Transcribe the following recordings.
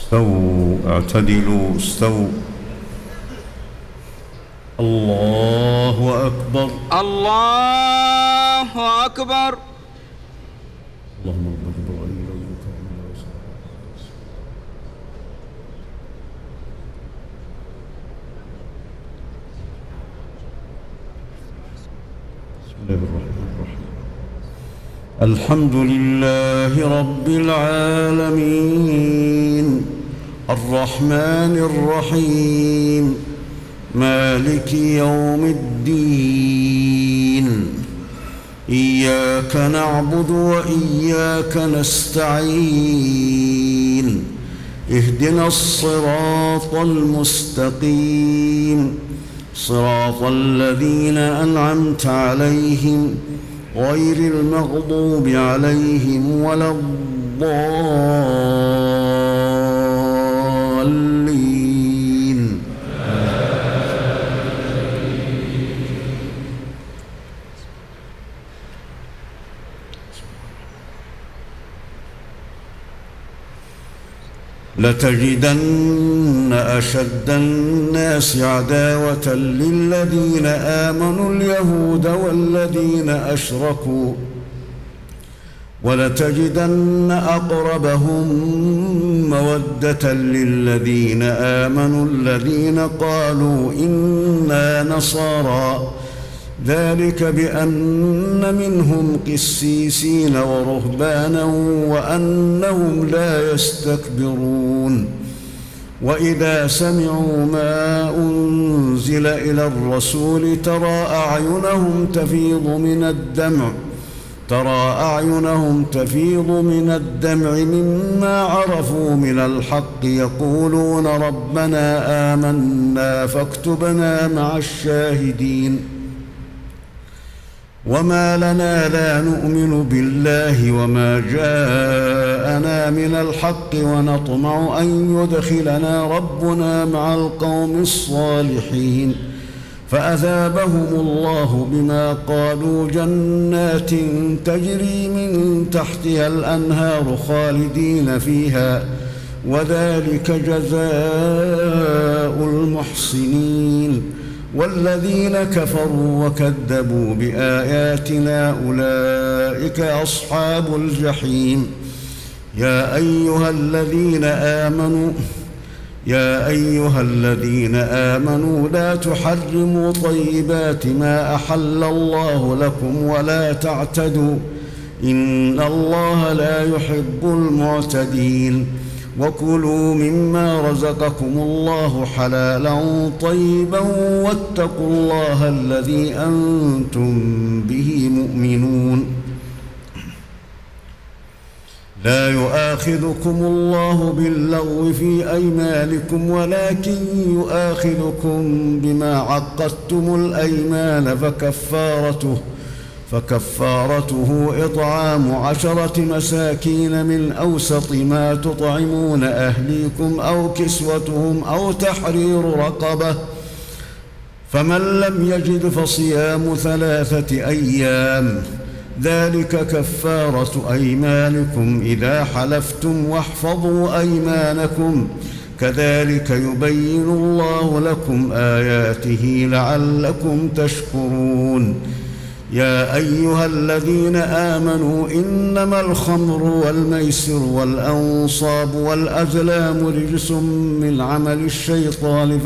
استووا اعتدلوا استووا. الله أكبر الله أكبر. اللهم رب جبرائيل بسم الله الرحمن الرحيم. الحمد لله رب العالمين الرحمن الرحيم مالك يوم الدين. إياك نعبد وإياك نستعين. اهدنا الصراط المستقيم صراط الذين أنعمت عليهم غير المغضوب عليهم ولا الضالين. لتجدن أشد الناس عداوة للذين آمنوا اليهود والذين أشركوا ولتجدن أقربهم مودة للذين آمنوا الذين قالوا إنا نصارى ذلك بأن منهم قسيسين ورهبانا وأنهم لا يستكبرون. وإذا سمعوا ما أنزل إلى الرسول ترى أعينهم تفيض من الدمع مما عرفوا من الحق يقولون ربنا آمنا فاكتبنا مع الشاهدين. وما لنا لا نؤمن بالله وما جاءنا من الحق ونطمع أن يدخلنا ربنا مع القوم الصالحين فأثابهم الله بما قالوا جنات تجري من تحتها الأنهار خالدين فيها وذلك جزاء المحسنين. والذين كفروا وكذبوا بآياتنا أولئك أصحاب الجحيم. يا أيها الذين آمنوا لا تحرموا طيبات ما أحل الله لكم ولا تعتدوا إن الله لا يحب المعتدين. وكلوا مما رزقكم الله حلالا طيبا واتقوا الله الذي أنتم به مؤمنون. لا يؤاخذكم الله باللغو في أيمانكم ولكن يؤاخذكم بما عقدتم الأيمان فكفارته إطعام 10 مساكين من أوسط ما تطعمون أهليكم أو كسوتهم أو تحرير رقبة فمن لم يجد فصيام 3 أيام ذلك كفارة أيمانكم إذا حلفتم واحفظوا أيمانكم كذلك يبين الله لكم آياته لعلكم تشكرون. يا أيها الذين آمنوا إنما الخمر والميسر والأنصاب والأزلام رجس من عمل الشيطان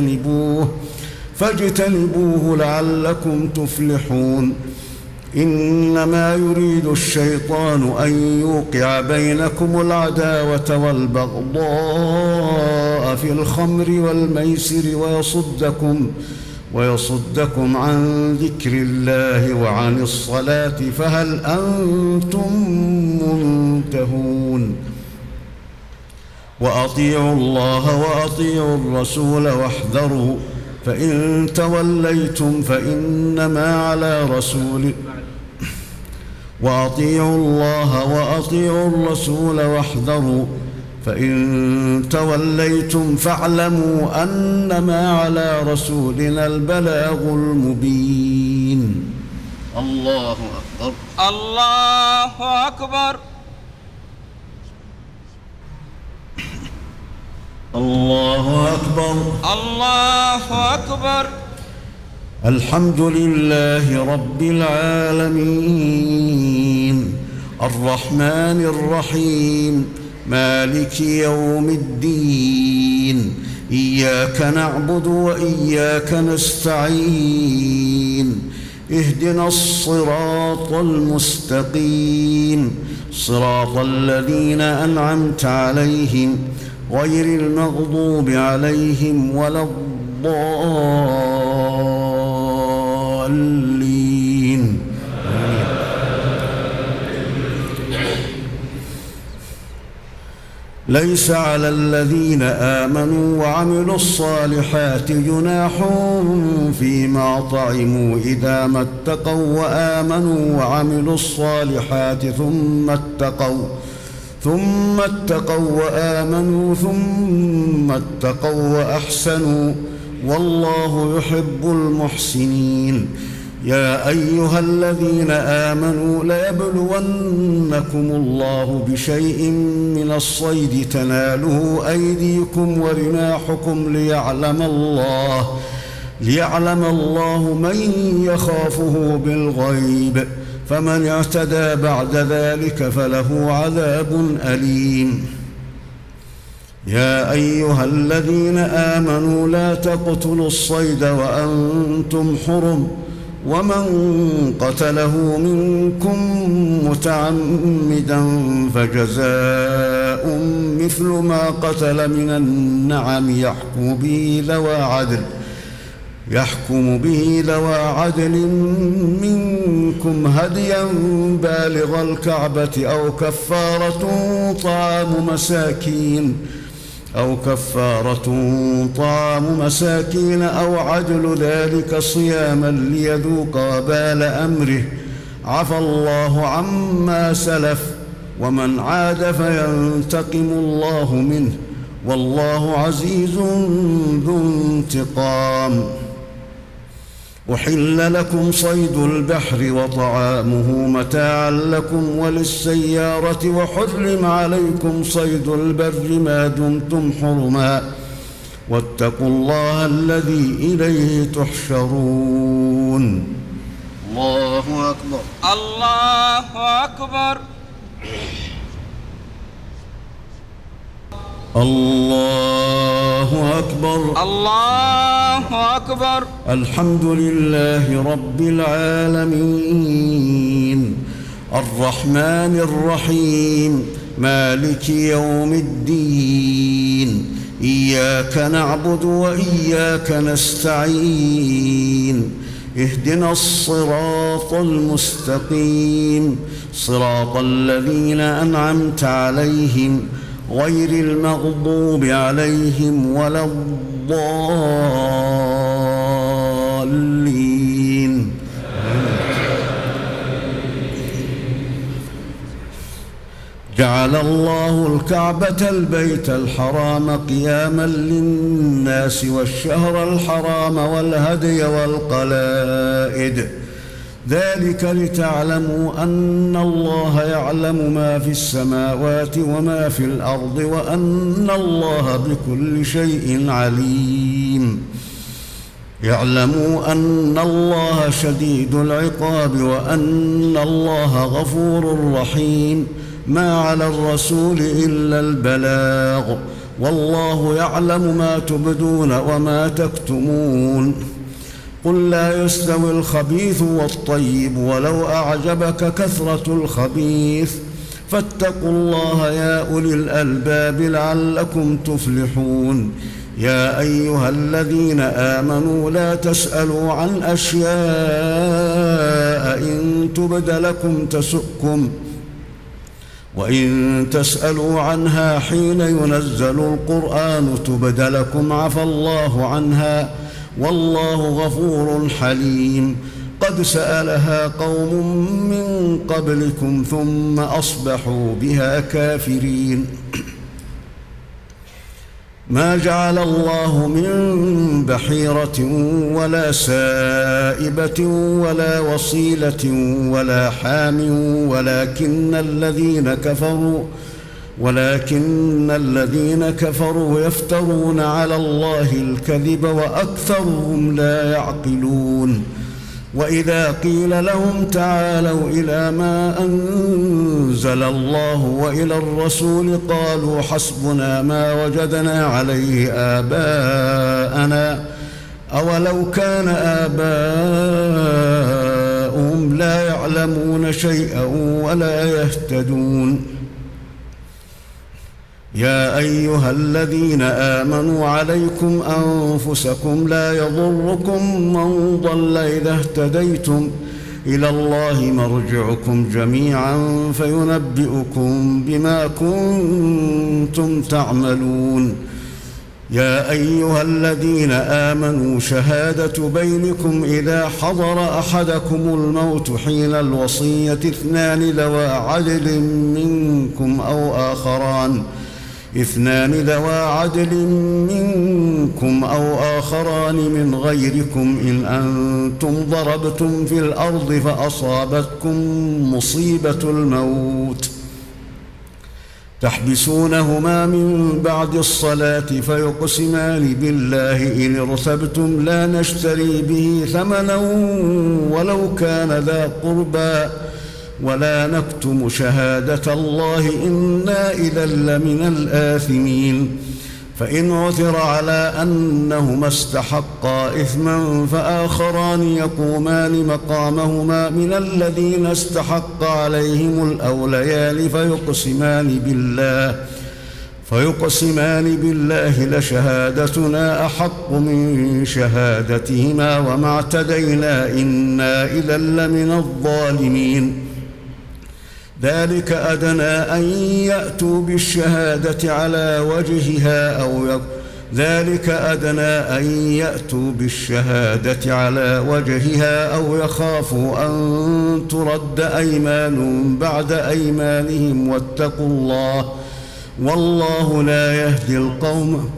فاجتنبوه لعلكم تفلحون. إنما يريد الشيطان أن يوقع بينكم العداوة والبغضاء في الخمر والميسر ويصدكم عن ذكر الله وعن الصلاة فهل أنتم منتهون. وأطيعوا الله وأطيعوا الرسول واحذروا فإن توليتم فإنما على رسول وأطيعوا الله وأطيعوا الرسول واحذروا فإن توليتم فاعلموا أنما على رسولنا البلاغ المبين. الله أكبر الله أكبر. الله أكبر. الله أكبر. الحمد لله رب العالمين الرحمن الرحيم مالك يوم الدين إياك نعبد وإياك نستعين اهدنا الصراط المستقيم صراط الذين أنعمت عليهم غير المغضوب عليهم ولا الضالين. ليس على الذين آمنوا وعملوا الصالحات جناح فيما طعموا إذا ما اتقوا وآمنوا وعملوا الصالحات ثم اتقوا وآمنوا ثم اتقوا وأحسنوا والله يحب المحسنين. يا أيها الذين آمنوا ليبلونكم الله بشيء من الصيد تناله أيديكم ورماحكم ليعلم الله من يخافه بالغيب فمن اعتدى بعد ذلك فله عذاب أليم. يا أيها الذين آمنوا لا تقتلوا الصيد وأنتم حرم ومن قتله منكم متعمدا فجزاء مثل ما قتل من النعم يحكم به ذوى عدل منكم هديا بالغ الكعبة أو كفارة طعام مساكين أو عدل ذلك صياما ليذوق وبال أمره عفى الله عما سلف ومن عاد فينتقم الله منه والله عزيز ذو انتقام. أحل لكم صيد البحر وطعامه متاعا لكم وللسيارة وحرم عليكم صيد البر ما دمتم حرما واتقوا الله الذي إليه تحشرون. الله أكبر. الله أكبر. الله أكبر. الله أكبر. الحمد لله رب العالمين الرحمن الرحيم مالك يوم الدين إياك نعبد وإياك نستعين اهدنا الصراط المستقيم صراط الذين أنعمت عليهم غير المغضوب عليهم ولا الضالين. جعل الله الكعبة البيت الحرام قياما للناس والشهر الحرام والهدي والقلائد ذلك لتعلموا أن الله يعلم ما في السماوات وما في الأرض وأن الله بكل شيء عليم. يعلموا أن الله شديد العقاب وأن الله غفور رحيم. ما على الرسول إلا البلاغ والله يعلم ما تبدون وما تكتمون. قل لا يستوي الخبيث والطيب ولو أعجبك كثرة الخبيث فاتقوا الله يا أولي الألباب لعلكم تفلحون. يا أيها الذين آمنوا لا تسألوا عن أشياء إن تبد لكم تسؤكم وإن تسألوا عنها حين ينزل القرآن تبد لكم عفى الله عنها والله غفور حليم. قد سألها قوم من قبلكم ثم أصبحوا بها كافرين. ما جعل الله من بحيرة ولا سائبة ولا وصيلة ولا حام ولكن الذين كفروا يفترون على الله الكذب وأكثرهم لا يعقلون. وإذا قيل لهم تعالوا إلى ما أنزل الله وإلى الرسول قالوا حسبنا ما وجدنا عليه آباءنا أولو كان آباؤهم لا يعلمون شيئا ولا يهتدون. يا أيها الذين آمنوا عليكم أنفسكم لا يضركم من ضل إذا اهتديتم إلى الله مرجعكم جميعا فينبئكم بما كنتم تعملون. يا أيها الذين آمنوا شهادة بينكم إذا حضر أحدكم الموت حين الوصية 2 ذوى عدل منكم أو آخران من غيركم إن أنتم ضربتم في الأرض فأصابتكم مصيبة الموت تحبسونهما من بعد الصلاة فيقسمان بالله إن ارتبتم لا نشتري به ثمنا ولو كان ذا قربى ولا نكتم شهادة الله إنا إذا لمن الآثمين. فإن عثر على أنهما استحقا إثما فآخران يقومان مقامهما من الذين استحق عليهم الأوليان فيقسمان بالله لشهادتنا أحق من شهادتهما وما اعتدينا إنا إذا لمن الظالمين. ذلك أدنى أن يأتوا بالشهادة على وجهها أو يخافوا أن ترد أيمان بعد أيمانهم والله لا يهدي القوم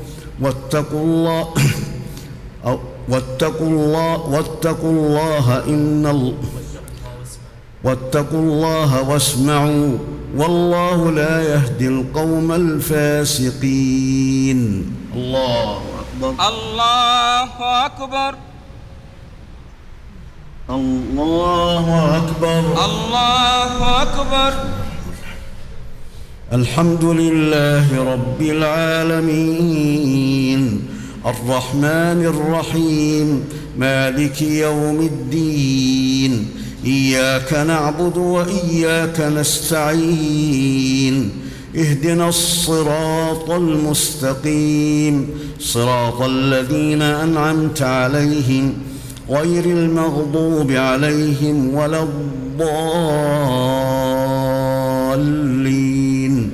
واتقوا الله واسمعوا والله لا يهدي القوم الفاسقين. الله أكبر الله أكبر الله أكبر الله أكبر. الحمد لله رب العالمين الرحمن الرحيم مالك يوم الدين إياك نعبد وإياك نستعين اهدنا الصراط المستقيم صراط الذين أنعمت عليهم غير المغضوب عليهم ولا الضالين.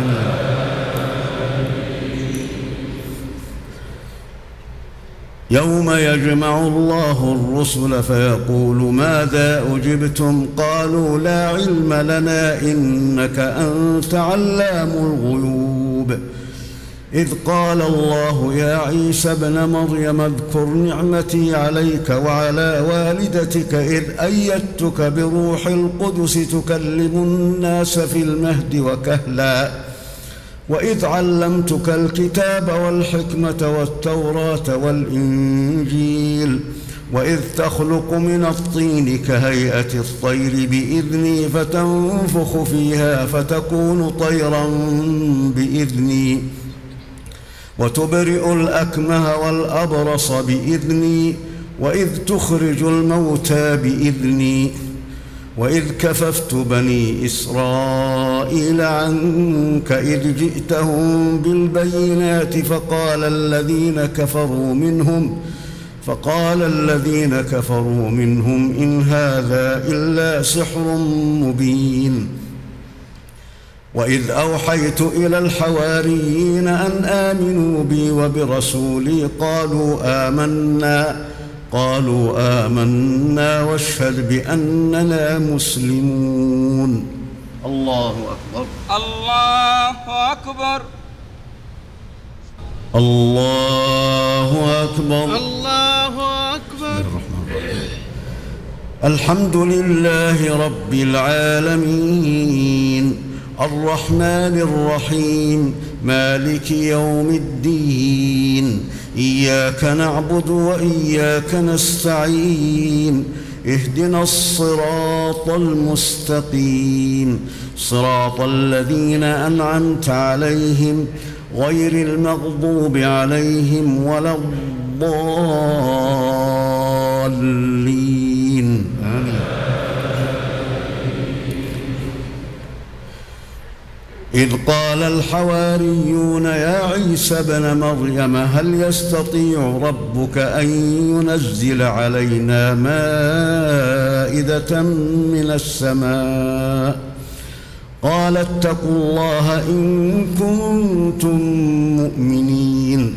يوم يجمع الله الرسل فيقول ماذا أجبتم قالوا لا علم لنا إنك أنت علام الغيوب. إذ قال الله يا عيسى ابن مريم اذكر نعمتي عليك وعلى والدتك إذ أيدتك بروح القدس تكلم الناس في المهد وكهلا وإذ علمتك الكتاب والحكمة والتوراة والإنجيل وإذ تخلق من الطين كهيئة الطير بإذني فتنفخ فيها فتكون طيرا بإذني وتبرئ الأكمه والأبرص بإذني وإذ تخرج الموتى بإذني وإذ كففت بني إسرائيل عنك إذ جئتهم بالبينات فقال الذين كفروا منهم إن هذا إلا سحر مبين. وإذ أوحيت إلى الحواريين أن آمنوا بي وبرسولي قالوا آمنا واشهد بأننا مسلمون. الله أكبر الله أكبر الله أكبر الله أكبر. الحمد لله رب العالمين الرحمن الرحيم مالك يوم الدين إياك نعبد وإياك نستعين اهدنا الصراط المستقيم صراط الذين أنعمت عليهم غير المغضوب عليهم ولا الضالين آمين. إذ قال الحواريون يا عيسى ابن مريم هل يستطيع ربك أن ينزل علينا مائدة من السماء قال اتقوا الله إن كنتم مؤمنين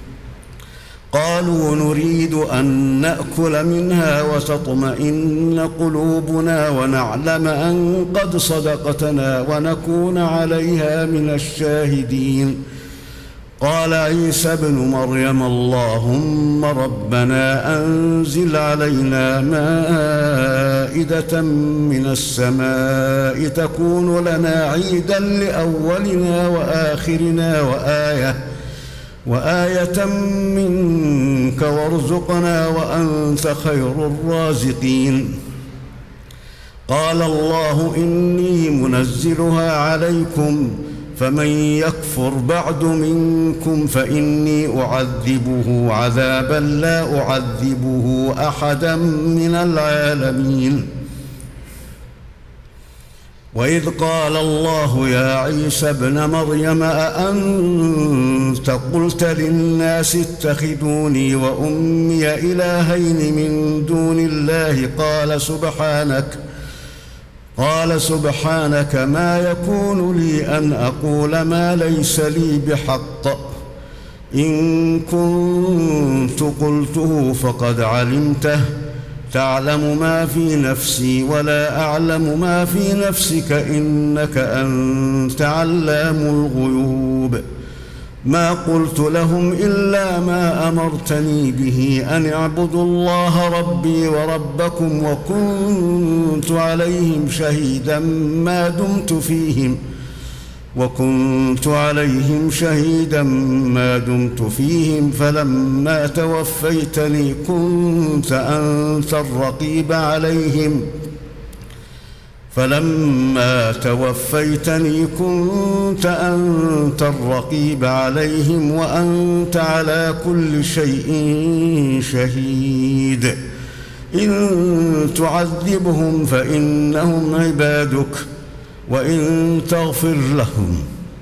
قالوا نريد أن نأكل منها وتطمئن قلوبنا ونعلم أن قد صدقتنا ونكون عليها من الشاهدين قال عيسى ابن مريم اللهم ربنا أنزل علينا مائدة من السماء تكون لنا عيدا لأولنا وآخرنا وآية منك وارزقنا وأنت خير الرازقين قال الله إني منزلها عليكم فمن يكفر بعد منكم فإني أعذبه عذابا لا أعذبه أحدا من العالمين وإذ قال الله يا عيسى ابن مريم أأنت قلت للناس اتخذوني وأمي إلهين من دون الله قال سبحانك ما يكون لي أن أقول ما ليس لي بحق إن كنت قلته فقد علمته تعلم ما في نفسي ولا أعلم ما في نفسك إنك أنت علام الغيوب ما قلت لهم إلا ما أمرتني به أن اعبدوا الله ربي وربكم وكنت عليهم شهيدا ما دمت فيهم فلما توفيتني كنت أنت الرقيب عليهم وأنت على كل شيء شهيد إن تعذبهم فإنهم عبادك وإن تغفر لهم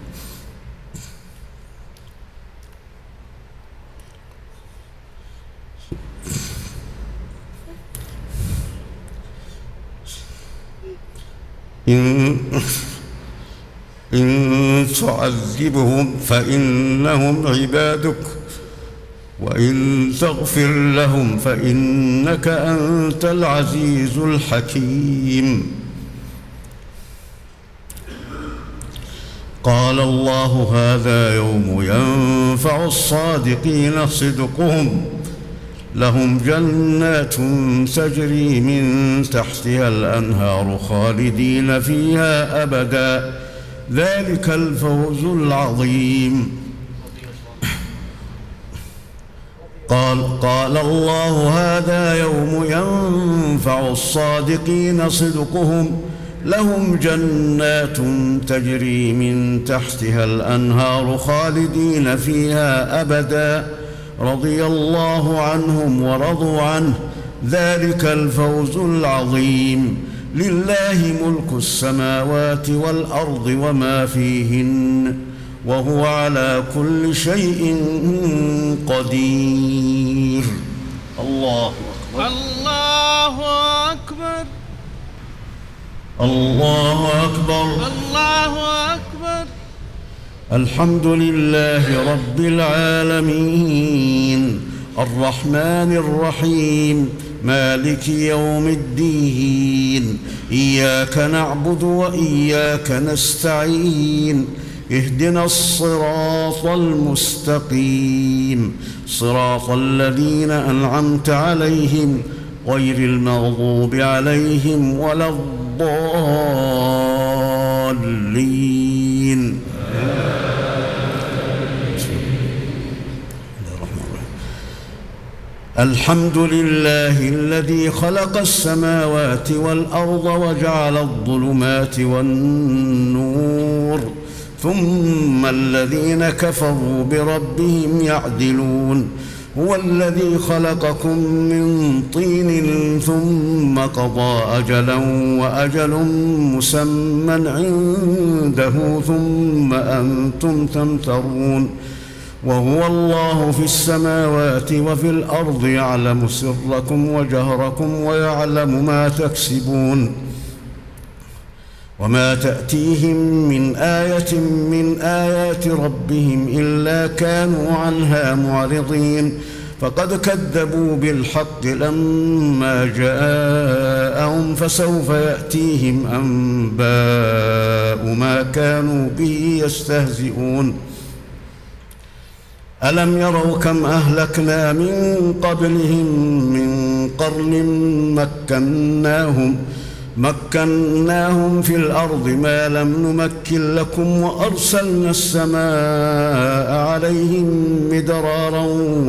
إن تعذبهم فإنهم عبادك وإن تغفر لهم فإنك أنت العزيز الحكيم قال الله هذا يوم ينفع الصادقين صدقهم لهم جنات تجري من تحتها الأنهار خالدين فيها أبدا ذلك الفوز العظيم قال الله هذا يوم ينفع الصادقين صدقهم لهم جنات تجري من تحتها الأنهار خالدين فيها أبدا رضي الله عنهم ورضوا عنه ذلك الفوز العظيم لله ملك السماوات والأرض وما فيهن وهو على كل شيء قدير الله أكبر الله أكبر الله أكبر الله أكبر الحمد لله رب العالمين الرحمن الرحيم مالك يوم الدين إياك نعبد وإياك نستعين اهدنا الصراط المستقيم صراط الذين أنعمت عليهم غير المغضوب عليهم ولا الضالين الضالين. الحمد لله الذي خلق السماوات والأرض وجعل الظلمات والنور ثم الذين كفروا بربهم يعدلون. هو الذي خلقكم من طين ثم قضى أجلا وأجل مسمى عنده ثم أنتم تمترون. وهو الله في السماوات وفي الأرض يعلم سركم وجهركم ويعلم ما تكسبون. وما تأتيهم من آية من آيات ربهم إلا كانوا عنها معرضين. فقد كذبوا بالحق لما جاءهم فسوف يأتيهم أنباء ما كانوا به يستهزئون. ألم يروا كم أهلكنا من قبلهم من قرن مكناهم في الأرض ما لم نمكن لكم وأرسلنا السماء عليهم مدرارا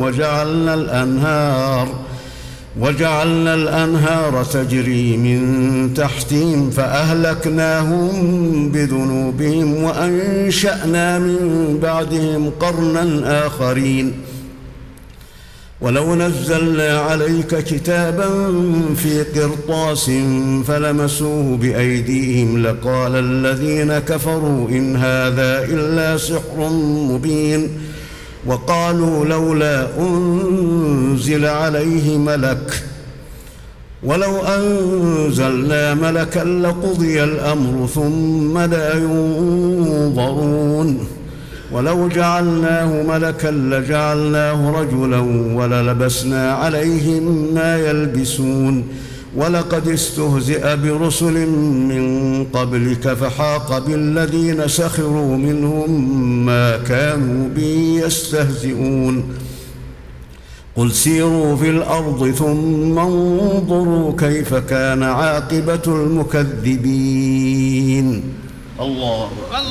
وجعلنا الأنهار تجري من تحتهم فأهلكناهم بذنوبهم وأنشأنا من بعدهم قرنا آخرين. ولو نزلنا عليك كتابا في قرطاس فلمسوه بأيديهم لقال الذين كفروا إن هذا إلا سحر مبين. وقالوا لولا أنزل عليه ملك ولو أنزلنا ملكا لقضي الأمر ثم لا ينظرون. ولو جعلناه ملكا لجعلناه رجلا وللبسنا عليهم ما يلبسون. ولقد استهزئ برسل من قبلك فحاق بالذين سخروا منهم ما كانوا به يستهزئون. قل سيروا في الأرض ثم انظروا كيف كان عاقبة المكذبين. الله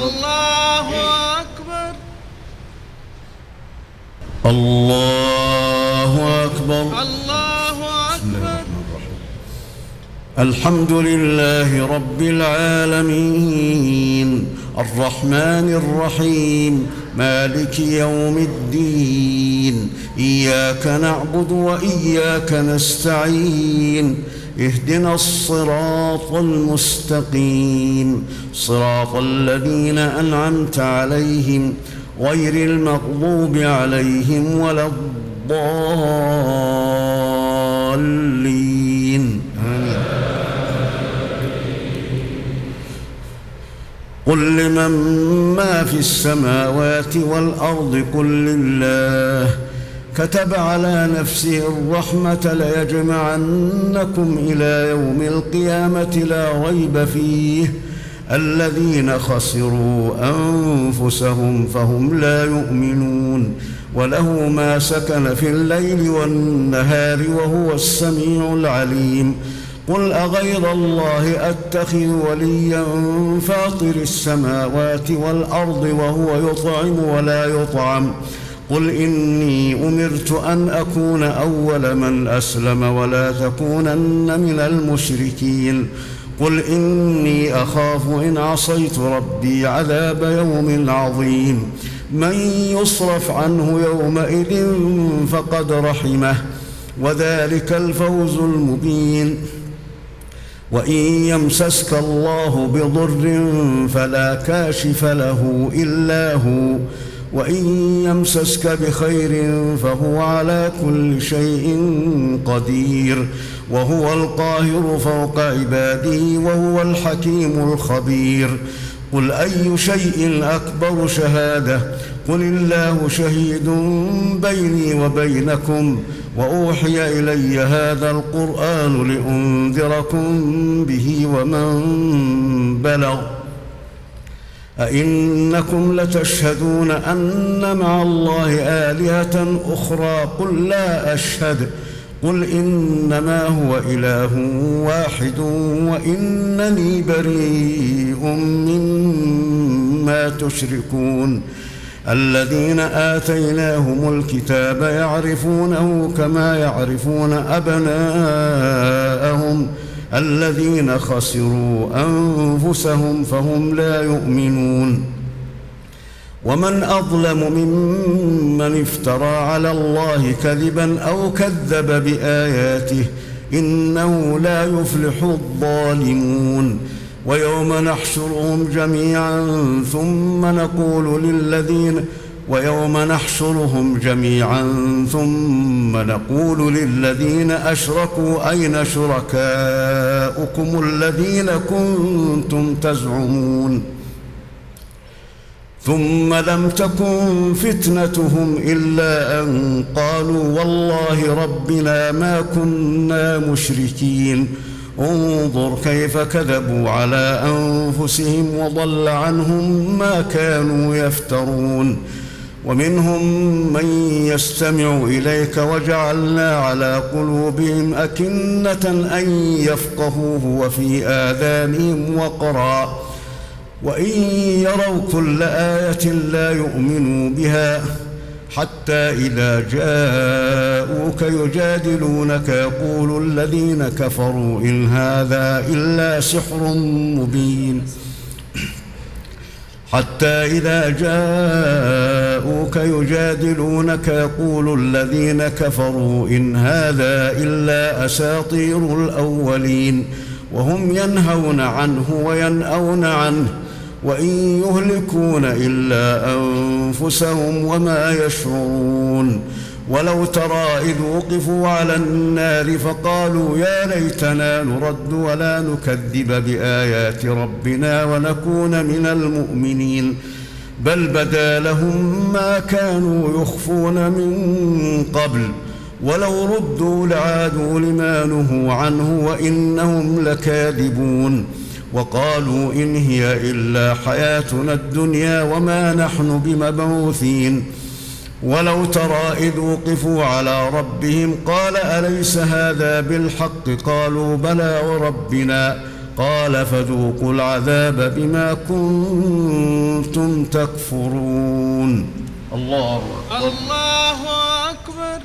أكبر. الله أكبر. الله أكبر. الحمد لله رب العالمين الرحمن الرحيم مالك يوم الدين. إياك نعبد وإياك نستعين. اهدنا الصراط المستقيم صراط الذين أنعمت عليهم غير المغضوب عليهم ولا الضالين. آمين. قل لمن ما في السماوات والأرض قل لله كتب على نفسه الرحمة ليجمعنكم إلى يوم القيامة لا ريب فيه الذين خسروا أنفسهم فهم لا يؤمنون. وله ما سكن في الليل والنهار وهو السميع العليم. قل أغير الله أتخذ وليا فاطر السماوات والأرض وهو يطعم ولا يطعم. قل إني أمرت أن أكون أول من أسلم ولا تكونن من المشركين. قل إني أخاف إن عصيت ربي عذاب يوم عظيم. من يصرف عنه يومئذ فقد رحمه وذلك الفوز المبين. وإن يمسسك الله بضر فلا كاشف له إلا هو وإن يمسسك بخير فهو على كل شيء قدير وهو القاهر فوق عباده وهو الحكيم الخبير. قل أي شيء أكبر شهادة قل الله شهيد بيني وبينكم وأوحي إلي هذا القرآن لأنذركم به ومن بلغ. أئنكم لتشهدون أن مع الله آلهة أخرى قل قل إنما هو إله واحد وإنني بريء مما تشركون الذين آتيناهم الكتاب يعرفونه كما يعرفون أبناءهم الذين خسروا أنفسهم فهم لا يؤمنون ومن أظلم ممن افترى على الله كذبا أو كذب بآياته إنه لا يفلح الظالمون ويوم نحشرهم جميعا ثم نقول للذين أشركوا أين شركاؤكم الذين كنتم تزعمون ثم لم تكن فتنتهم إلا أن قالوا والله ربنا ما كنا مشركين انظر كيف كذبوا على أنفسهم وضل عنهم ما كانوا يفترون ومنهم من يستمع إليك وجعلنا على قلوبهم أكنة أن يفقهوه وفي آذانهم وقرا وإن يروا كل آية لا يؤمنوا بها حتى إذا جاءوك يجادلونك يقول الذين كفروا إن هذا إلا سحر مبين حتى إذا جاءوك يجادلونك يقول الذين كفروا إن هذا إلا أساطير الأولين وهم ينهون عنه وينأون عنه وإن يهلكون إلا أنفسهم وما يشعرون ولو ترى إذ وقفوا على النار فقالوا يا ليتنا نرد ولا نكذب بآيات ربنا ونكون من المؤمنين بل بدا لهم ما كانوا يخفون من قبل ولو ردوا لعادوا لما نهوا عنه وإنهم لكاذبون وقالوا إن هي إلا حياتنا الدنيا وما نحن بمبعوثين ولو ترى إذ وقفوا على ربهم قال أليس هذا بالحق قالوا بلى وربنا قال فذوقوا العذاب بما كنتم تكفرون الله أكبر الله أكبر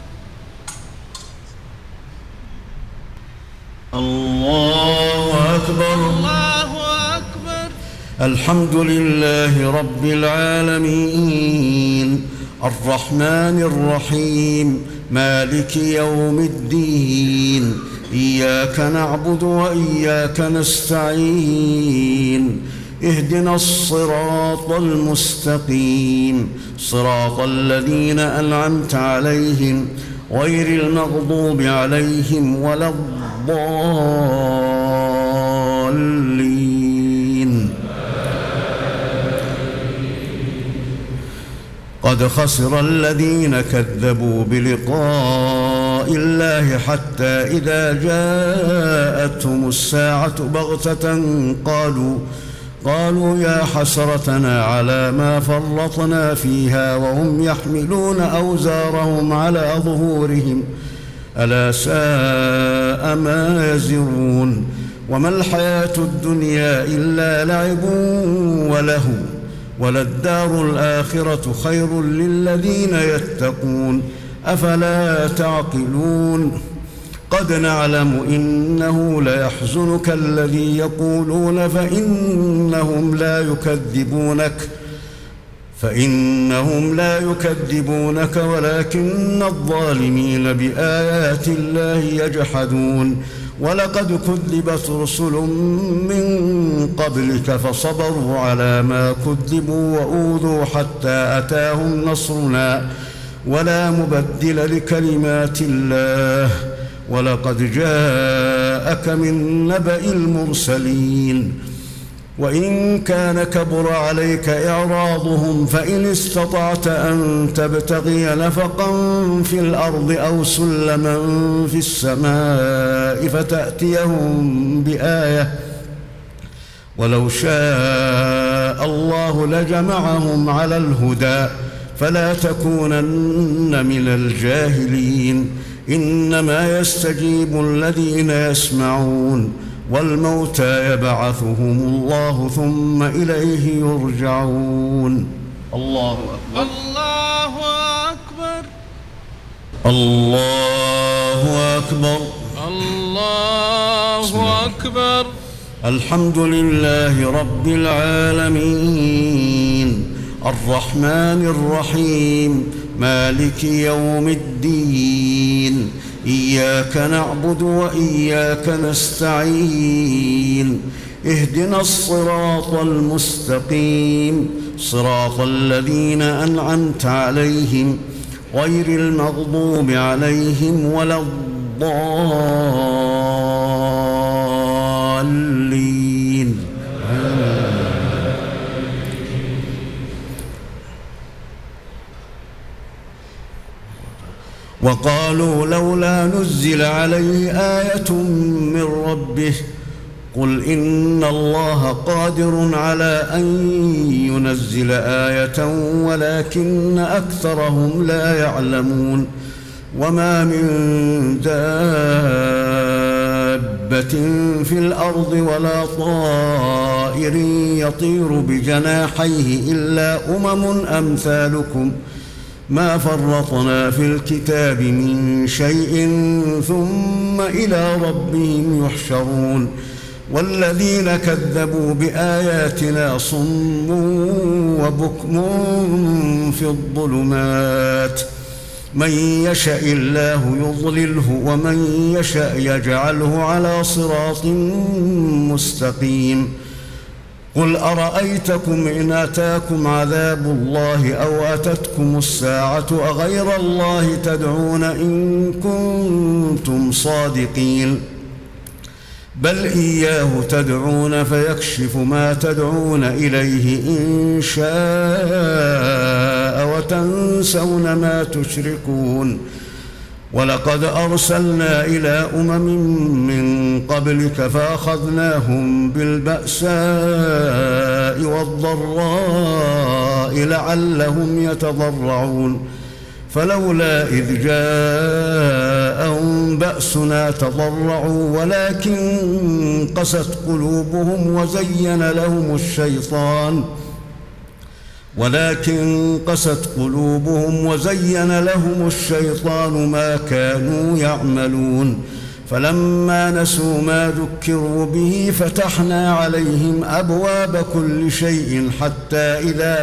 الله أكبر الله أكبر الحمد لله رب العالمين الرحمن الرحيم مالك يوم الدين إياك نعبد وإياك نستعين اهدنا الصراط المستقيم صراط الذين أنعمت عليهم غير المغضوب عليهم ولا الضالين قد خسر الذين كذبوا بلقاء الله حتى إذا جاءتهم الساعة بغتة قالوا يا حسرتنا على ما فرطنا فيها وهم يحملون أوزارهم على ظهورهم ألا ساء ما يزرون وما الحياة الدنيا إلا لعب ولهو وللدار الآخرة خير للذين يتقون أفلا تعقلون قد نعلم إنه ليحزنك الذي يقولون فإنهم لا يكذبونك ولكن الظالمين بآيات الله يجحدون ولقد كذبت رسل من قبلك فصبروا على ما كذبوا وأوذوا حتى أتاهم نصرنا ولا مبدل لكلمات الله ولقد جاءك من نبأ المرسلين وإن كان كبر عليك إعراضهم فإن استطعت أن تبتغي نفقا في الأرض أو سلما في السماء فتأتيهم بآية ولو شاء الله لجمعهم على الهدى فلا تكونن من الجاهلين إنما يستجيب الذين يسمعون والموتى يبعثهم الله ثم إليه يرجعون. الله أكبر. الله أكبر. الله أكبر. الله أكبر. الحمد لله رب العالمين الرحمن الرحيم مالك يوم الدين إياك نعبد وإياك نستعين اهدنا الصراط المستقيم صراط الذين أنعمت عليهم غير المغضوب عليهم ولا الضالين. وقالوا لولا نزل عليه آية من ربه قل إن الله قادر على أن ينزل آية ولكن أكثرهم لا يعلمون. وما من دابة في الأرض ولا طائر يطير بجناحيه إلا أمثالكم ما فرطنا في الكتاب من شيء ثم إلى ربهم يحشرون. والذين كذبوا بآياتنا صم وبكم في الظلمات من يشاء الله يضلله ومن يشاء يجعله على صراط مستقيم. قل أرأيتكم إن أتاكم عذاب الله أو أتتكم الساعة أغير الله تدعون إن كنتم صادقين بل إياه تدعون فيكشف ما تدعون إليه إن شاء وتنسون ما تشركون. ولقد أرسلنا إلى من قبلك فأخذناهم بالبأساء والضراء لعلهم يتضرعون فلولا إذ جاءهم بأسنا تضرعوا ولكن قست قلوبهم وزين لهم الشيطان ما كانوا يعملون. فلما نسوا ما ذكروا به فتحنا عليهم أبواب كل شيء حتى إذا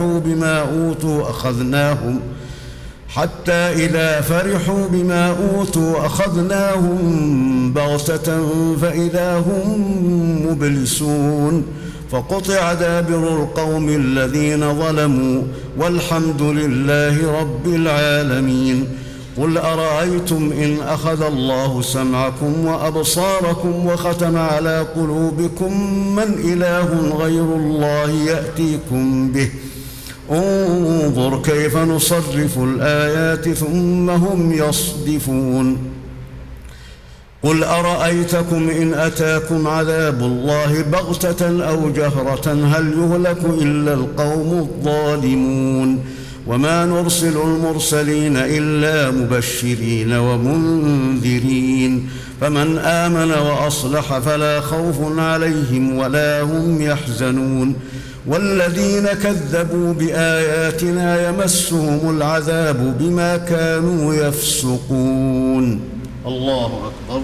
فرحوا بما أوتوا أخذناهم بغتة فإذا هم مبلسون فقطع دابر القوم الذين ظلموا والحمد لله رب العالمين. قل أرأيتم إن أخذ الله سمعكم وأبصاركم وختم على قلوبكم من إله غير الله يأتيكم به انظر كيف نصرف الآيات ثم هم يصدفون. قل أرأيتكم إن أتاكم عذاب الله بغتة أو جهرة هل يهلك إلا القوم الظالمون. وما نرسل المرسلين إلا مبشرين ومنذرين فمن آمن وأصلح فلا خوف عليهم ولا هم يحزنون. والذين كذبوا بآياتنا يمسهم العذاب بما كانوا يفسقون. الله أكبر.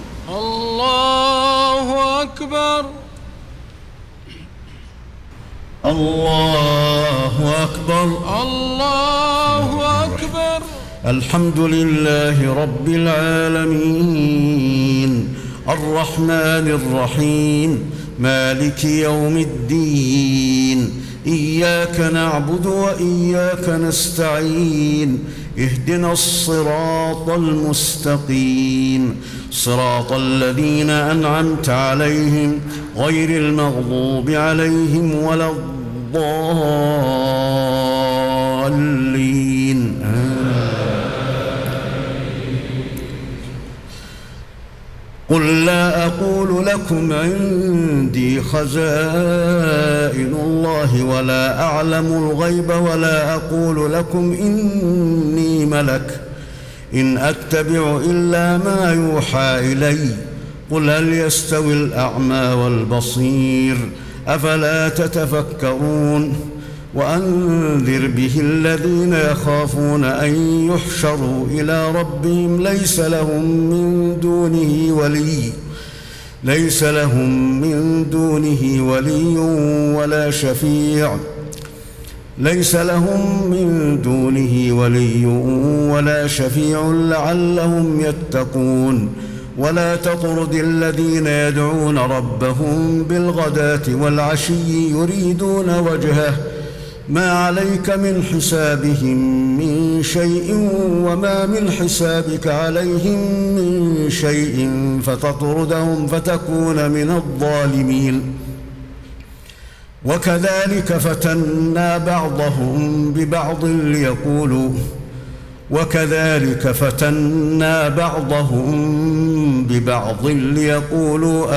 الله أكبر. الله أكبر. الله أكبر. الحمد لله رب العالمين الرحمن الرحيم مالك يوم الدين إياك نعبد وإياك نستعين اهدنا الصراط المستقيم صراط الذين أنعمت عليهم غير المغضوب عليهم ولا الضالين. قل لا أقول لكم عندي خزائن الله ولا أعلم الغيب ولا أقول لكم إني ملك إن أتبع إلا ما يوحى إلي قل هل يستوي الأعمى والبصير أفلا تتفكرون وأنذر به الذين يخافون أن يحشروا إلى ربهم ليس لهم من دونه ولي ولا شفيع لعلهم يتقون ولا تطرد الذين يدعون ربهم بالغداة والعشي يريدون وجهه ما عليك من حسابهم من شيء وما من حسابك عليهم من شيء فتطردهم فتكون من الظالمين وكذلك فتنا بعضهم ببعض ليقولوا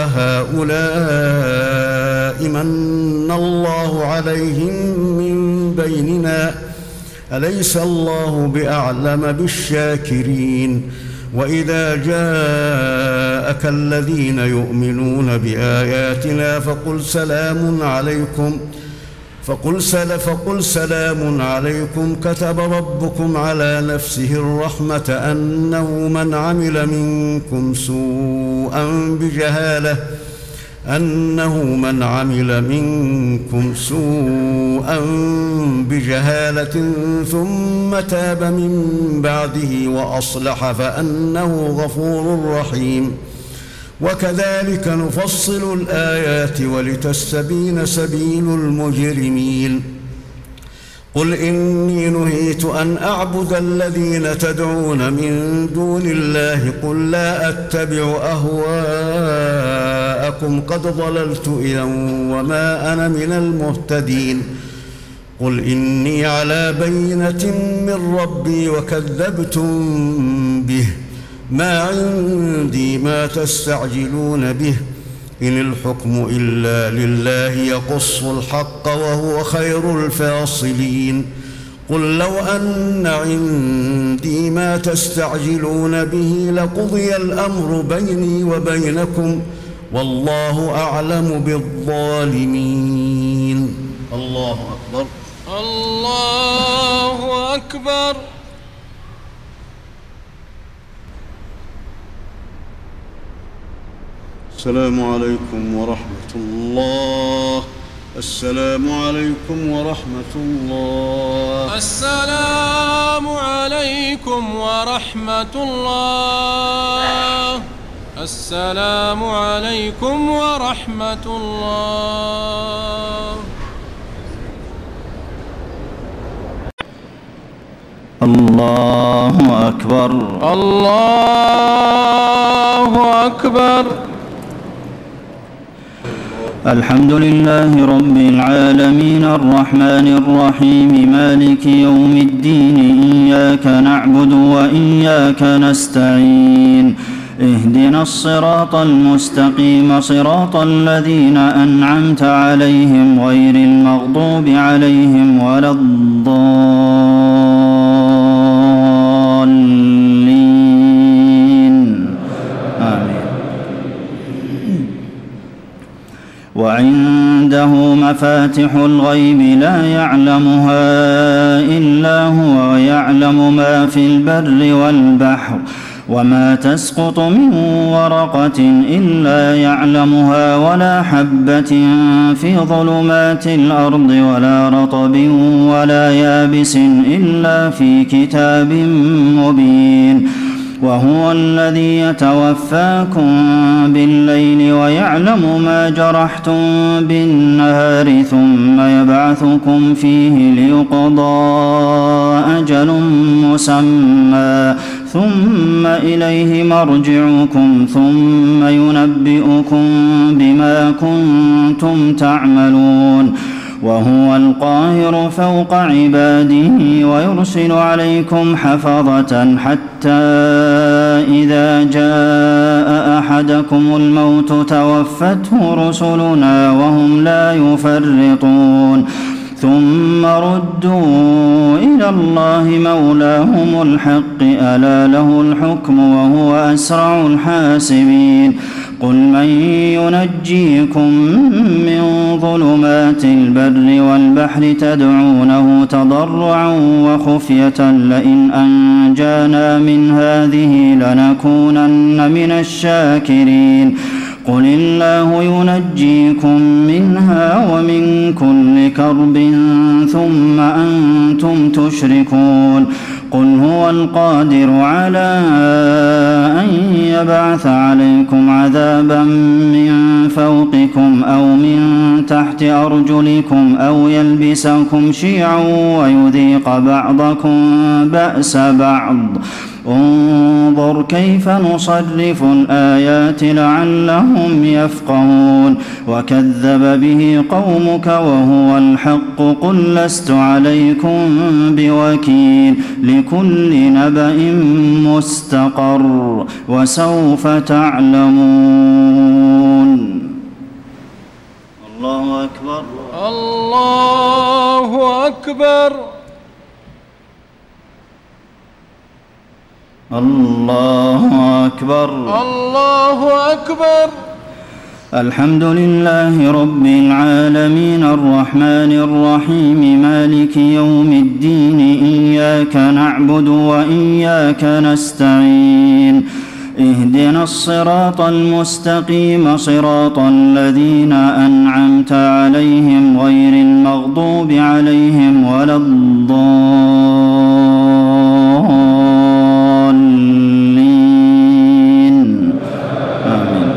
أهؤلاء من الله عليهم من بيننا أليس الله بأعلم بالشاكرين وإذا جاءك الذين يؤمنون بآياتنا فقل سلام عليكم كتب ربكم على نفسه الرحمة أنه من عمل منكم سوءا بجهالة ثم تاب من بعده وأصلح فأنه غفور رحيم وكذلك نفصل الآيات ولتستبين سبيل المجرمين قل إني نهيت أن أعبد الذين تدعون من دون الله قل لا أتبع أهواءكم قد ضللت إذا وما أنا من المهتدين قل إني على بينة من ربي وكذبتم به ما عندي ما تستعجلون به إن الحكم إلا لله يقص الحق وهو خير الفاصلين قل لو أن عندي ما تستعجلون به لقضي الأمر بيني وبينكم والله أعلم بالظالمين الله أكبر الله أكبر السلام عليكم ورحمة الله السلام عليكم ورحمة الله السلام عليكم ورحمة الله السلام عليكم ورحمة الله الله أكبر الله أكبر الحمد لله رب العالمين الرحمن الرحيم مالك يوم الدين إياك نعبد وإياك نستعين اهدنا الصراط المستقيم صراط الذين أنعمت عليهم غير المغضوب عليهم ولا الضالين آمين وعنده مفاتح الغيب لا يعلمها إلا هو ويعلم ما في البر والبحر وما تسقط من ورقة إلا يعلمها ولا حبة في ظلمات الأرض ولا رطب ولا يابس إلا في كتاب مبين وهو الذي يتوفاكم بالليل ويعلم ما جرحتم بالنهار ثم يبعثكم فيه ليقضى أجل مسمى ثم إليه مرجعكم ثم ينبئكم بما كنتم تعملون وهو القاهر فوق عباده ويرسل عليكم حفظة حتى إذا جاء أحدكم الموت توفته رسلنا وهم لا يفرطون ثم ردوا إلى الله مولاهم الحق ألا له الحكم وهو أسرع الحاسبين قل من ينجيكم من ظلمات البر والبحر تدعونه تضرعا وخفية لئن أنجانا من هذه لنكونن من الشاكرين قل الله ينجيكم منها ومن كل كرب ثم أنتم تشركون قل هو القادر على أن يبعث عليكم عذابا من فوقكم أو من تحت أرجلكم أو يلبسكم شيعا ويذيق بعضكم بأس بعض انظر كيف نصرف الآيات لعلهم يفقهون وكذب به قومك وهو الحق قل لست عليكم بوكيل لكل نبأ مستقر وسوف تعلمون الله أكبر الله أكبر الله أكبر الله أكبر الحمد لله رب العالمين الرحمن الرحيم مالك يوم الدين إياك نعبد وإياك نستعين اهدنا الصراط المستقيم صراط الذين أنعمت عليهم غير المغضوب عليهم ولا الضالين آمين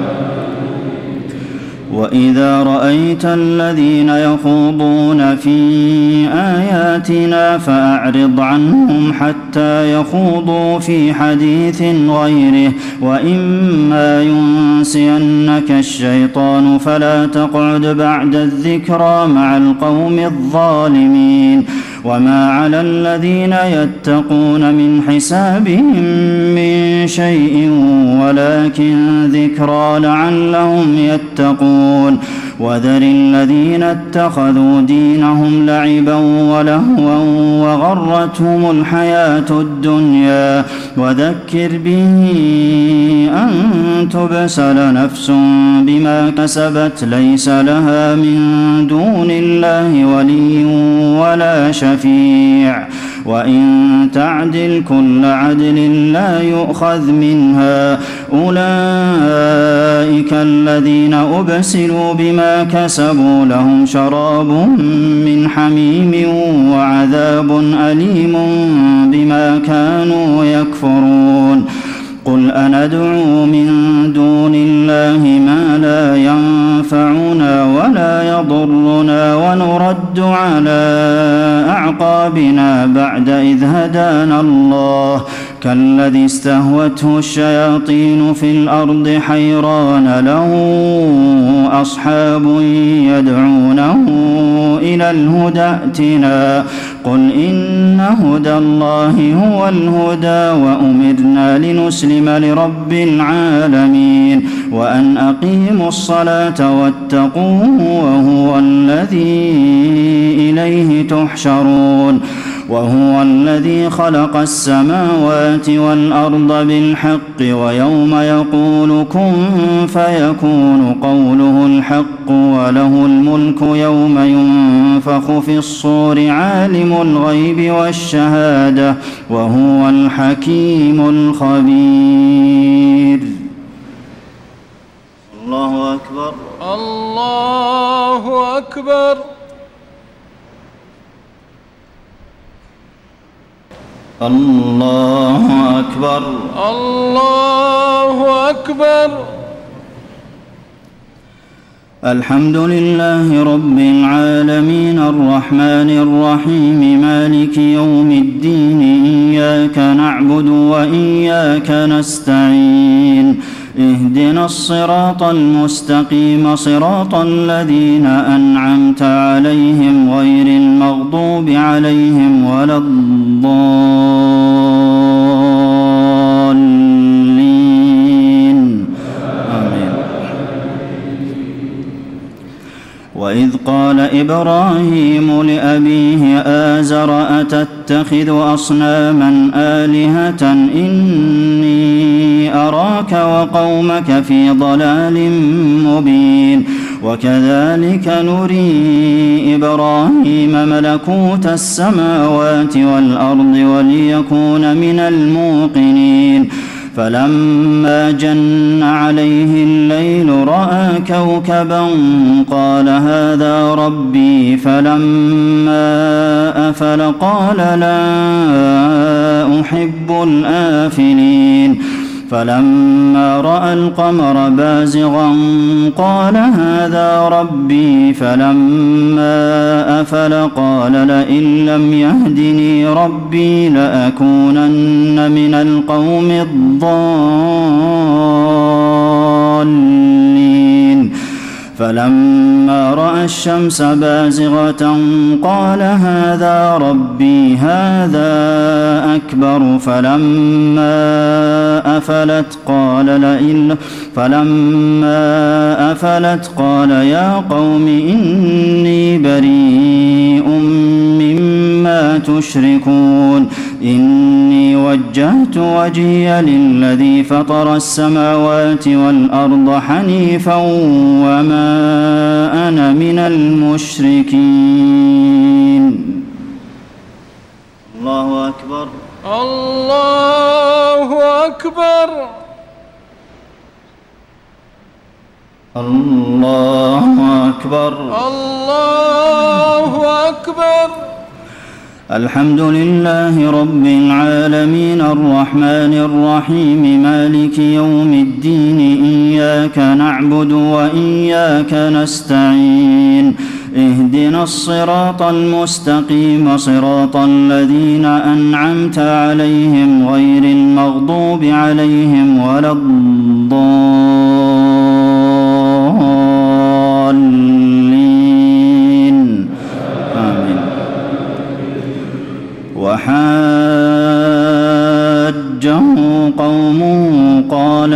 وإذا رأيت الذين يخوضون في آياتنا فأعرض عنهم حتى يخوضوا في حديث غيره وإما ينسينك الشيطان فلا تقعد بعد الذكرى مع القوم الظالمين وما على الذين يتقون من حسابهم من شيء ولكن ذكرى لعلهم يتقون وذر الذين اتخذوا دينهم لعبا ولهوا وغرتهم الحياة الدنيا وذكر به أن تبسل نفس بما كسبت ليس لها من دون الله ولي ولا شفيع وإن تعدل كل عدل لا يؤخذ منها أولئك الذين أبسلوا بما كسبوا لهم شراب من حميم وعذاب أليم بما كانوا يكفرون قل أندعو من دون الله ما لا ينفعنا ولا يضرنا ونرد على أعقابنا بعد إذ هدانا الله كالذي استهوته الشياطين في الأرض حيران له أصحاب يدعونه إلى الهدى ائتنا قل إن هدى الله هو الهدى وأمرنا لنسلم لرب العالمين وأن أقيموا الصلاة واتقوه وهو الذي إليه تحشرون وهو الذي خلق السماوات والأرض بالحق ويوم يقول كن فيكون قوله الحق وله الملك يوم ينفخ في الصور عالم الغيب والشهادة وهو الحكيم الخبير الله أكبر الله أكبر الله أكبر الله أكبر الحمد لله رب العالمين الرحمن الرحيم مالك يوم الدين إياك نعبد وإياك نستعين اهدنا الصراط المستقيم صراط الذين أنعمت عليهم غير المغضوب عليهم ولا الضالين آمين وإذ قال إبراهيم لأبيه آزر أتتخذ أصناما آلهة إني أراك وقومك في ضلال مبين وكذلك نري إبراهيم ملكوت السماوات والأرض وليكون من الموقنين فلما جن عليه الليل رأى كوكبا قال هذا ربي فلما أفل قال لا أحب الآفلين فلما رأى القمر بازغا قال هذا ربي فلما أفل قال لئن لم يهدني ربي لأكونن من القوم الضالين فلما رأى الشمس بازغة قال هذا ربي هذا أكبر فلما أفلت قال يا قوم إني بريء مما تشركون إني وجهت وجهي للذي فطر السماوات والأرض حنيفا وما أنا من المشركين الله أكبر الله أكبر الله أكبر الله أكبر الحمد لله رب العالمين الرحمن الرحيم مالك يوم الدين إياك نعبد وإياك نستعين اهدنا الصراط المستقيم صراط الذين أنعمت عليهم غير المغضوب عليهم ولا الضالين آمين وحاجه قومه قال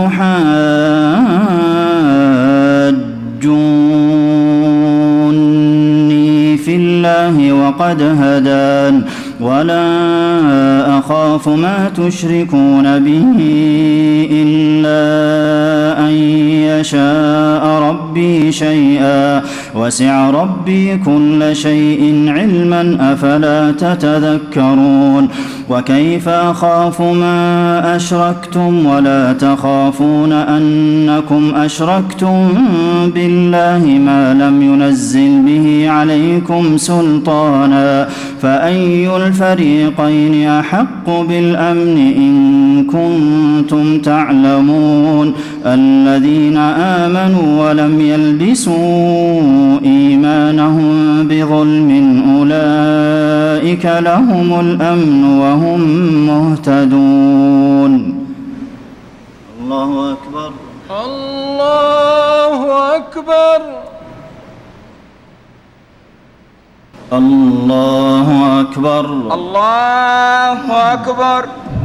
أتحاجوني في الله وقد هدان ولا أخاف ما تشركون به إلا أن يشاء ربي شيئا وسع ربي كل شيء علما أفلا تتذكرون وكيف أخاف ما أشركتم ولا تخافون أنكم أشركتم بالله ما لم ينزل به عليكم سلطانا فأي الفريقين أحق بالأمن إن كنتم تعلمون الذين آمنوا ولم يلبسوا إيمانهم بظلم أولئك لهم الأمن وهم مهتدون الله أكبر الله أكبر الله أكبر الله أكبر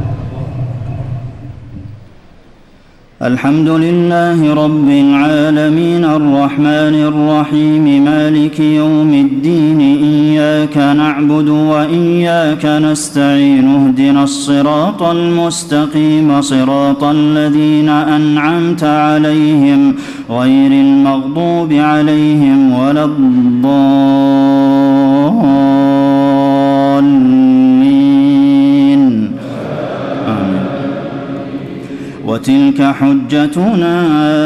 الحمد لله رب العالمين الرحمن الرحيم مالك يوم الدين إياك نعبد وإياك نستعين اهدنا الصراط المستقيم صراط الذين أنعمت عليهم غير المغضوب عليهم ولا الضالين آمين وتلك حجتنا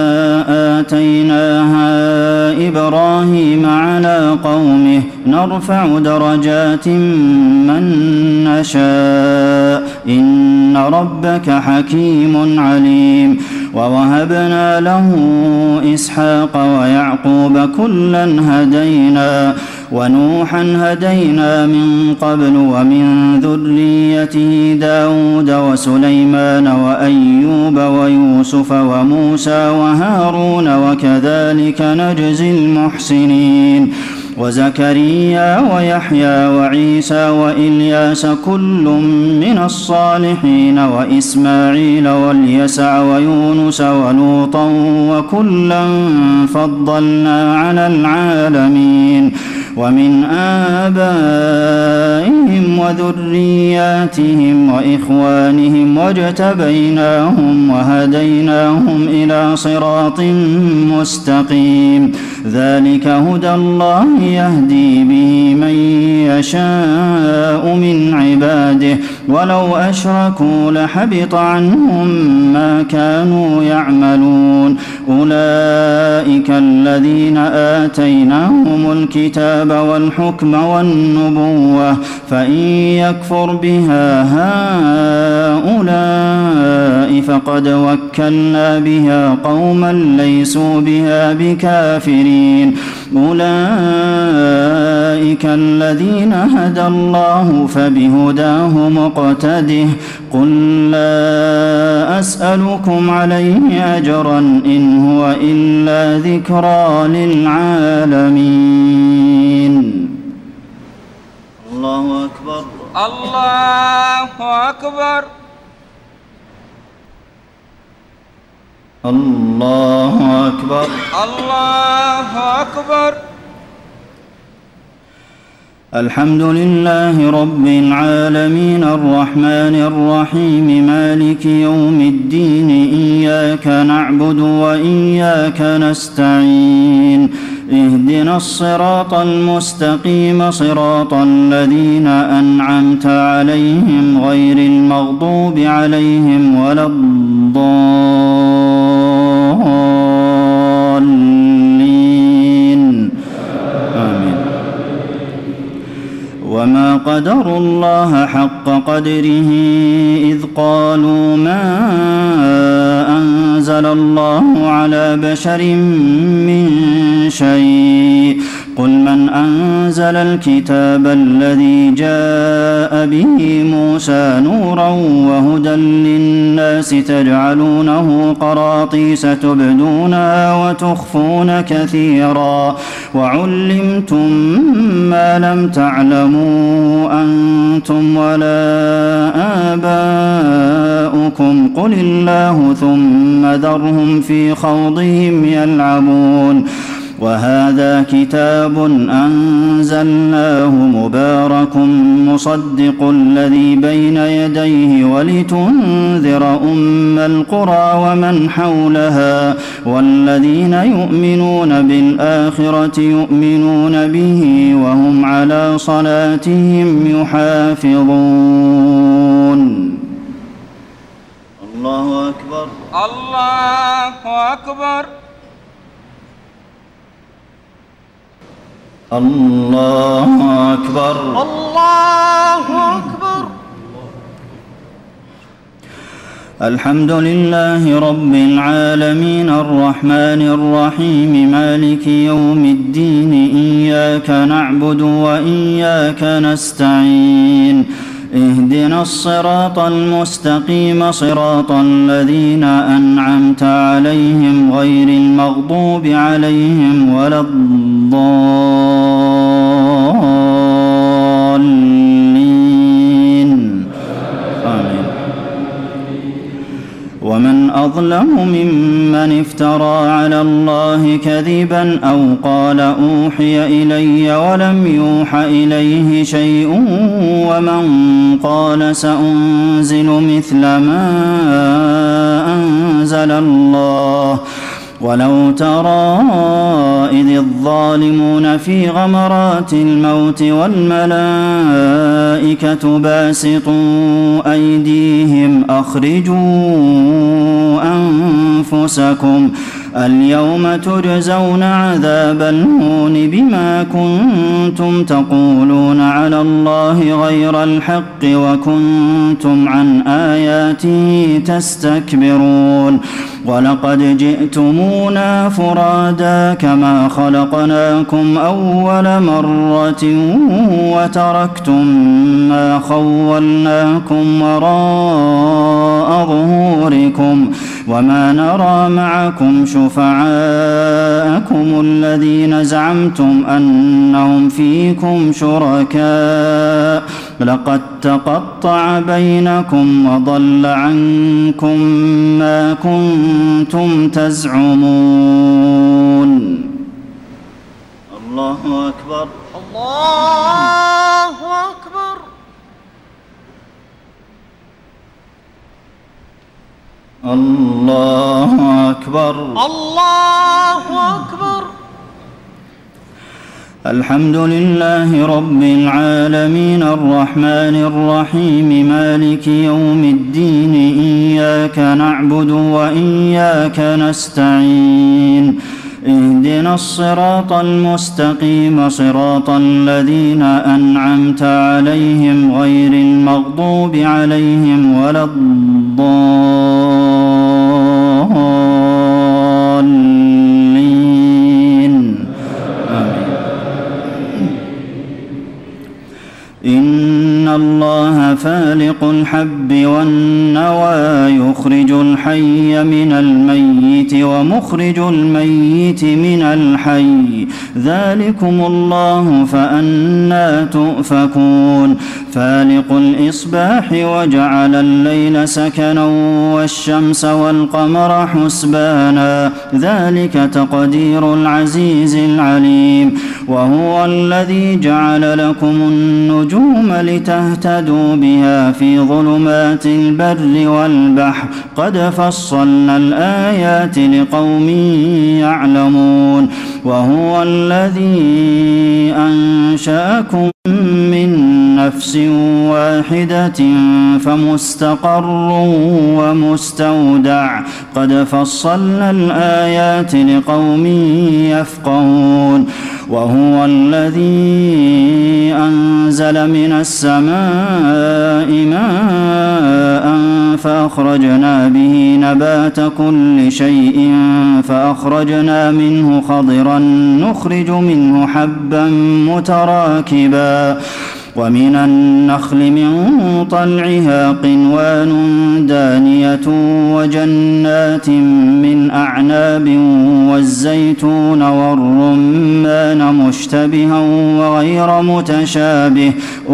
آتيناها إبراهيم على قومه نرفع درجات من نشاء إن ربك حكيم عليم ووهبنا له إسحاق ويعقوب كلا هدينا ونوحا هدينا من قبل ومن ذريته داود وسليمان وأيوب ويوسف وموسى وهارون وكذلك نجزي المحسنين وزكريا ويحيى وعيسى وإلياس كل من الصالحين وإسماعيل واليسع ويونس ولوطا وكلا فضلنا على العالمين ومن آبائهم وذرياتهم وإخوانهم واجتبيناهم وهديناهم إلى صراط مستقيم ذلك هدى الله يهدي به من يشاء من عباده ولو أشركوا لحبط عنهم ما كانوا يعملون أولئك الذين آتيناهم الكتاب والحكم والنبوة فإن يكفر بها هؤلاء فقد وكلنا بها قوما ليسوا بها بكافرين أولئك الذين هدى الله فبهداه مقتده قل لا أسألكم عليه أجرا إن هو إلا ذكرى للعالمين الله أكبر الله أكبر الله أكبر الله أكبر الحمد لله رب العالمين الرحمن الرحيم مالك يوم الدين إياك نعبد وإياك نستعين اهدنا الصراط المستقيم صراط الذين أنعمت عليهم غير المغضوب عليهم ولا الضالين آمين وما قدروا الله حق قدره إذ قالوا ما أنزل الله على بشر من شيء قل من أنزل الكتاب الذي جاء به موسى نورا وهدى للناس تجعلونه قراطيس تبدونها وتخفون كثيرا وعلمتم ما لم تعلموا أنتم ولا آباؤكم قل الله ثم ذرهم في خوضهم يلعبون وهذا كتاب أنزلناه مبارك مصدق الذي بين يديه ولتنذر أم القرى ومن حولها والذين يؤمنون بالآخرة يؤمنون به وهم على صلاتهم يحافظون الله أكبر الله أكبر الله أكبر الله أكبر الحمد لله رب العالمين الرحمن الرحيم مالك يوم الدين إياك نعبد وإياك نستعين اهدنا الصراط المستقيم صراط الذين أنعمت عليهم غير المغضوب عليهم ولا الضالين آمين ومن أظلم ممن افترى على الله كذبا أو قال أوحي إلي ولم يوح إليه شيء ومن قال سأنزل مثل ما أنزل الله ولو ترى إذ الظالمون في غمرات الموت والملائكة باسطوا أيديهم أخرجوا أنفسكم اليوم تجزون عذاب الهون بما كنتم تقولون على الله غير الحق وكنتم عن آياته تستكبرون ولقد جئتمونا فرادا كما خلقناكم أول مرة وتركتم ما خولناكم وراء وراء ظهوركم وما نرى معكم شفعاءكم الذين زعمتم أنهم فيكم شركاء لقد تقطع بينكم وضل عنكم ما كنتم تزعمون. الله أكبر. الله أكبر. الله أكبر. الله أكبر. الحمد لله رب العالمين الرحمن الرحيم مالك يوم الدين إياك نعبد وإياك نستعين اهدنا الصراط المستقيم صراط الذين أنعمت عليهم غير المغضوب عليهم ولا الضالين آمين. إن الله فالق الحب والنوى يخرج الحي من الميت ومخرج الميت من الحي ذلكم الله فأنى تؤفكون. فالق الإصباح وجعل الليل سكنا والشمس والقمر حسبانا ذلك تقدير العزيز العليم. وهو الذي جعل لكم النجوم لتهتدوا بها في ظلمات البر والبحر قد فصلنا الآيات لقوم يعلمون. وهو الذي أنشأكم من نفس واحدة فمستقر ومستودع قد فصلنا الآيات لقوم يفقهون. وهو الذي أنزل من السماء ماء فأخرجنا به نبات كل شيء فأخرجنا منه خضرا نخرج منه حبا متراكبا ومن النخل من طلعها قنوان دانية وجنات من أعناب والزيتون والرمان مشتبها وغير متشابه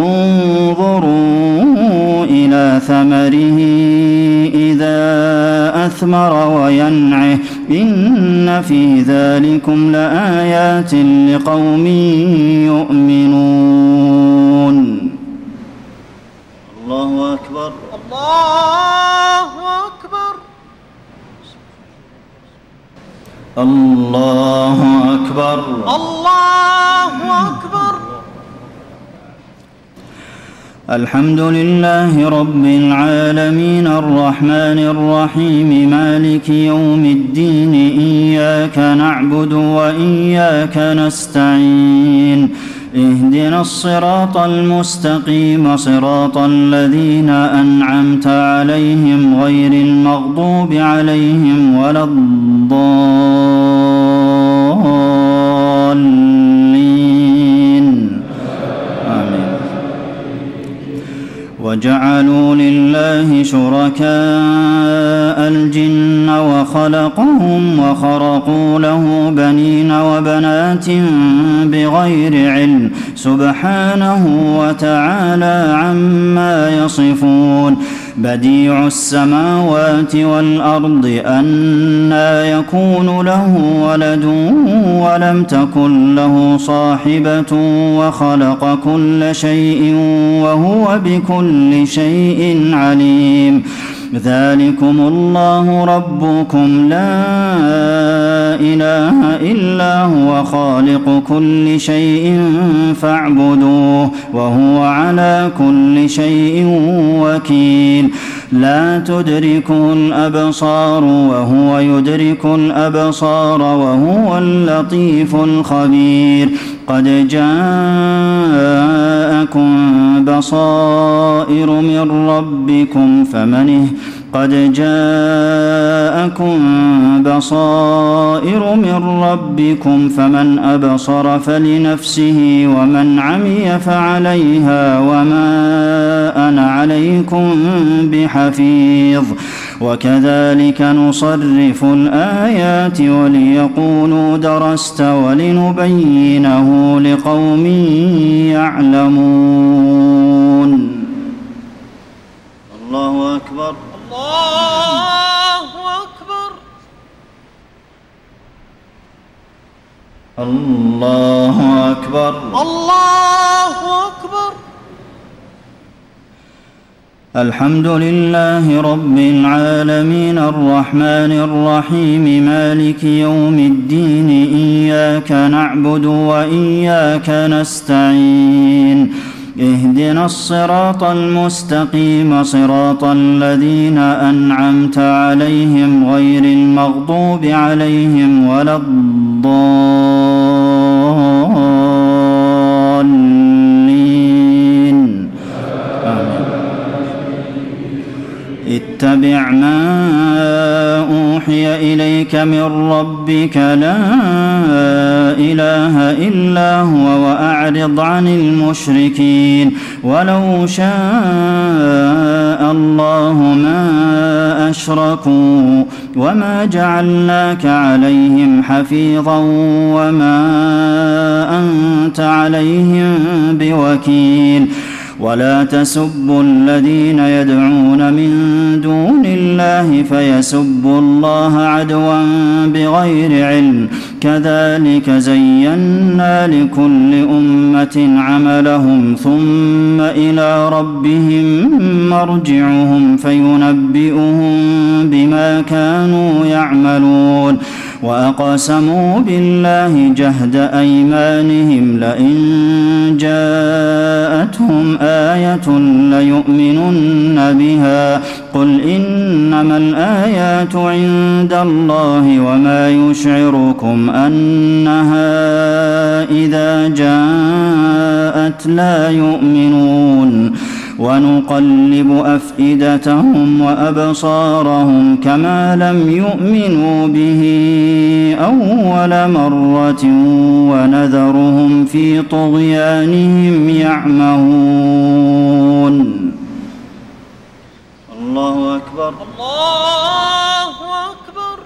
انظروا إلى ثمره إذا أثمر وينعه إن في ذلكم لآيات لقوم يؤمنون. الله أكبر. الله أكبر. الله أكبر. الله أكبر. الحمد لله رب العالمين الرحمن الرحيم مالك يوم الدين إياك نعبد وإياك نستعين اهدنا الصراط المستقيم صراط الذين أنعمت عليهم غير المغضوب عليهم ولا الضالين آمين. وجعلوا لله شركاء الجن وخلقهم وخرقوا له بنين وبنات بغير علم سبحانه وتعالى عما يصفون. بديع السماوات والأرض أنى يكون له ولد ولم تكن له صاحبة وخلق كل شيء وهو بكل شيء عليم. ذلكم الله ربكم لا إله إلا هو خالق كل شيء فاعبدوه وهو على كل شيء وكيل. لا تدركه الأبصار وهو يدرك الأبصار وهو اللطيف الخبير. قد جاءكم بصائر من ربكم قد جاءكم بصائر من ربكم فمن أبصر فلنفسه ومن عمي فعليها وما أنا عليكم بحفيظ وكذلك نصرف الآيات وليقولوا درست ولنبينه لقوم يعلمون. الله أكبر. الله أكبر. الله أكبر. الله أكبر. الحمد لله رب العالمين الرحمن الرحيم مالك يوم الدين إياك نعبد وإياك نستعين اهدنا الصراط المستقيم صراط الذين أنعمت عليهم غير المغضوب عليهم ولا الضالين آمين. اتبع ما أوحي إليك من ربك لا إله إلا هو وأعرض عن المشركين ولو شاء الله ما أشركوا وما جعلناك عليهم حفيظا وما أنت عليهم بوكيل ولا تسبوا الذين يدعون من دون الله فيسبوا الله عدوا بغير علم كذلك زينا لكل أمة عملهم ثم إلى ربهم مرجعهم فينبئهم بما كانوا يعملون وأقسموا بالله جهد أيمانهم لئن جاءتهم آية ليؤمنن بها قل إنما الآيات عند الله وما يشعركم أنها إذا جاءت لا يؤمنون ونقلب أفئدتهم وأبصارهم كما لم يؤمنوا به أول مرة ونذرهم في طغيانهم يعمهون. الله أكبر. الله أكبر.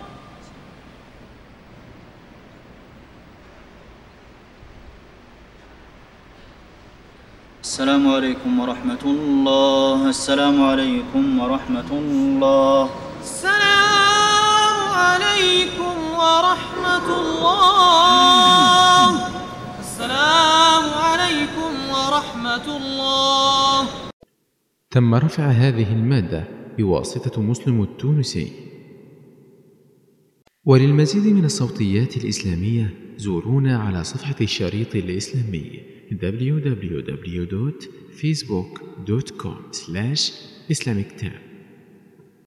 السلام عليكم ورحمة الله. السلام عليكم ورحمة الله. السلام عليكم ورحمة الله. السلام عليكم ورحمة الله. تم رفع هذه المادة بواسطة مسلم التونسي. وللمزيد من الصوتيات الإسلامية زورونا على صفحة الشريط الإسلامي www.facebook.com/islamictab.